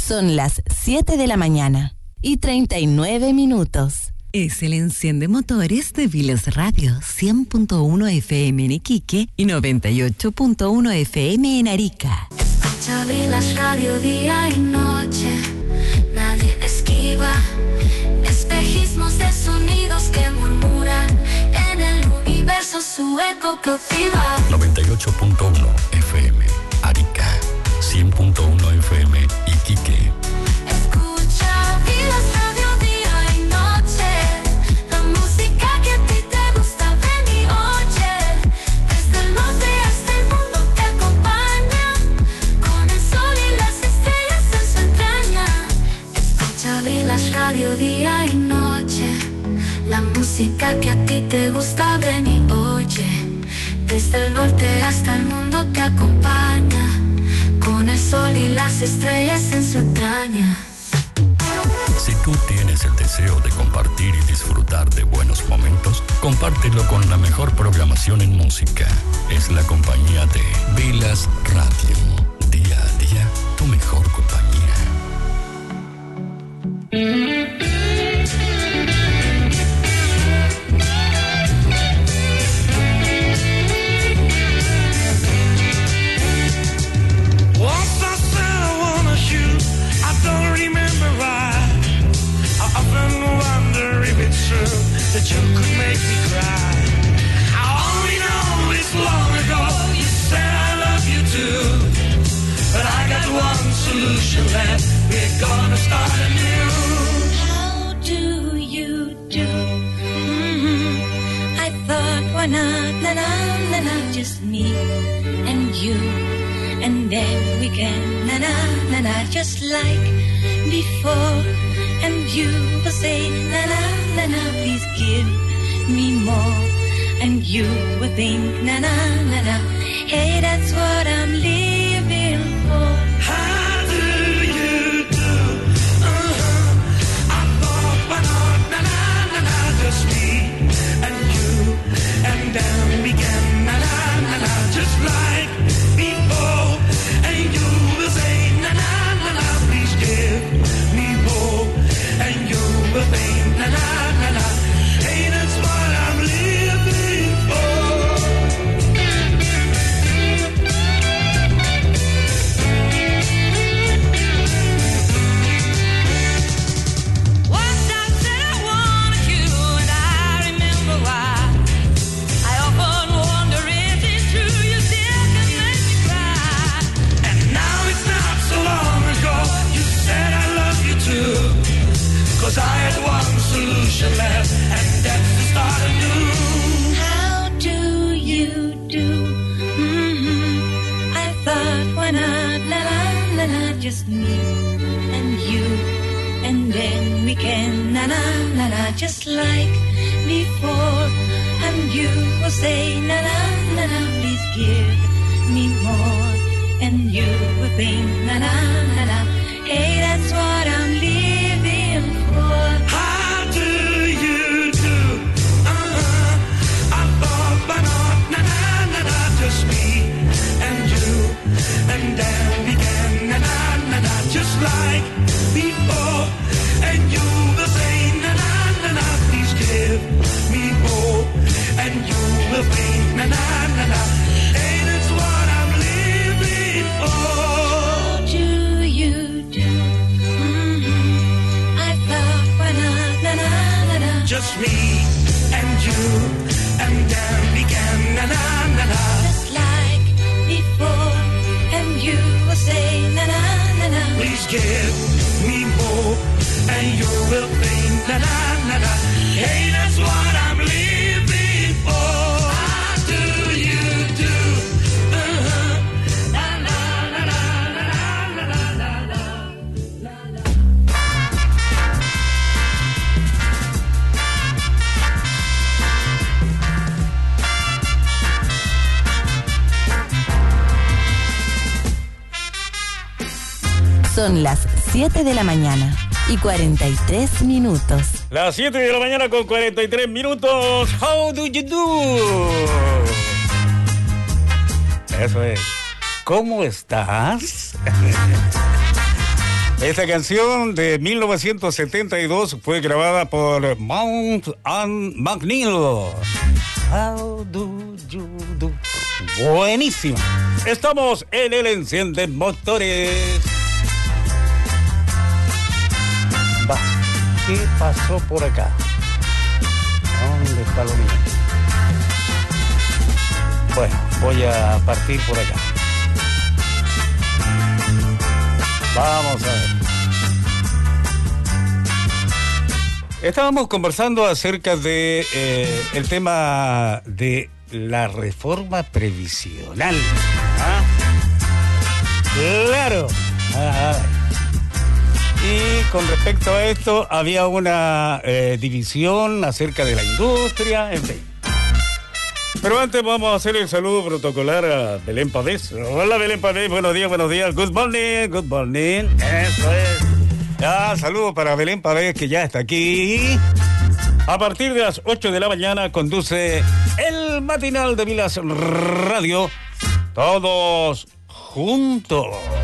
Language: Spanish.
Son las 7 de la mañana y 39 minutos. Es el enciende motores de Vilas Radio, 100.1 FM en Iquique y 98.1 FM en Arica. Escucha Vilas Radio día y noche, nadie esquiva espejismos de sonidos que murmuran en el universo, su eco cautiva. 98.1 FM Arica, 100.1 FM Iquique. Escucha Vilas Radio día y noche, la música que a ti te gusta, ven y oye. Desde el norte hasta el mundo te acompaña, con el sol y las estrellas en su entraña. Escucha Vilas Radio día y noche, la música que a ti te gusta, ven y oye. Desde el norte hasta el mundo te acompaña, con el sol y las estrellas en su entraña. Si tú tienes el deseo de compartir y disfrutar de buenos momentos, compártelo con la mejor programación en música. Es la compañía de Vilas Radio. Día a día, tu mejor compañía. That you could make me cry. I only know it's long ago you said I love you too, but I got one solution left. We're gonna start anew. How do you do? I thought, why not, na-na, just me and you, and then we can, na-na, just like before. And you will say, na-na, please give me more. And you will think, na-na, hey, that's what I'm living for. How do you do? I thought, why not, na-na, just me and you. And then we can, na-na, just like before. And you will say, na-na, please give me more. And you will think, na-na, hey, that's what I'm living for. Once I said I wanted you, and I remember why. I often wonder if it's true you still can make me cry. And now it's not so long ago you said I love you too. 'Cause I had one solution left, and that's to start anew. How do you do? I thought, why not, na-na, just me and you, and then we can, na-na, just like before. And you will say, na-na, please give me more. And you will think, na-na, hey, that's what I'm living for. How do you do? I thought, why not, na-na, just me and you, and then we can, na-na, just like before. And you will say, na-na, please give me more. And you will think, na-na, hey, that's what I'm living for. How do you do? I thought, why not, na-na, just me and you, and then we can, na-na, just like before. And you will say, na-na, please give me more. And you will think, na-na, hey, that's what I'm living for. How do you do? Son las 7 de la mañana y 43 minutos. Las 7 de la mañana con 43 minutos. How do you do? Eso es. ¿Cómo estás? Esta canción de 1972 fue grabada por Mount and McNeil. How do you do? Buenísima. Estamos en el Enciende Motores. Va, ¿qué pasó por acá? ¿Dónde está lo mío? Bueno, voy a partir por acá. Vamos a ver. Estábamos conversando acerca de el tema de la reforma previsional. ¿Ah? Claro. Y con respecto a esto, había una división acerca de la industria, en fin. Pero antes vamos a hacer el saludo protocolar a Belén Pavés. Hola Belén Pavés, buenos días. Good morning. Eso es. Ya, saludo para Belén Pavés, que ya está aquí. A partir de las 8 de la mañana conduce el matinal de Vilas Radio. Todos juntos.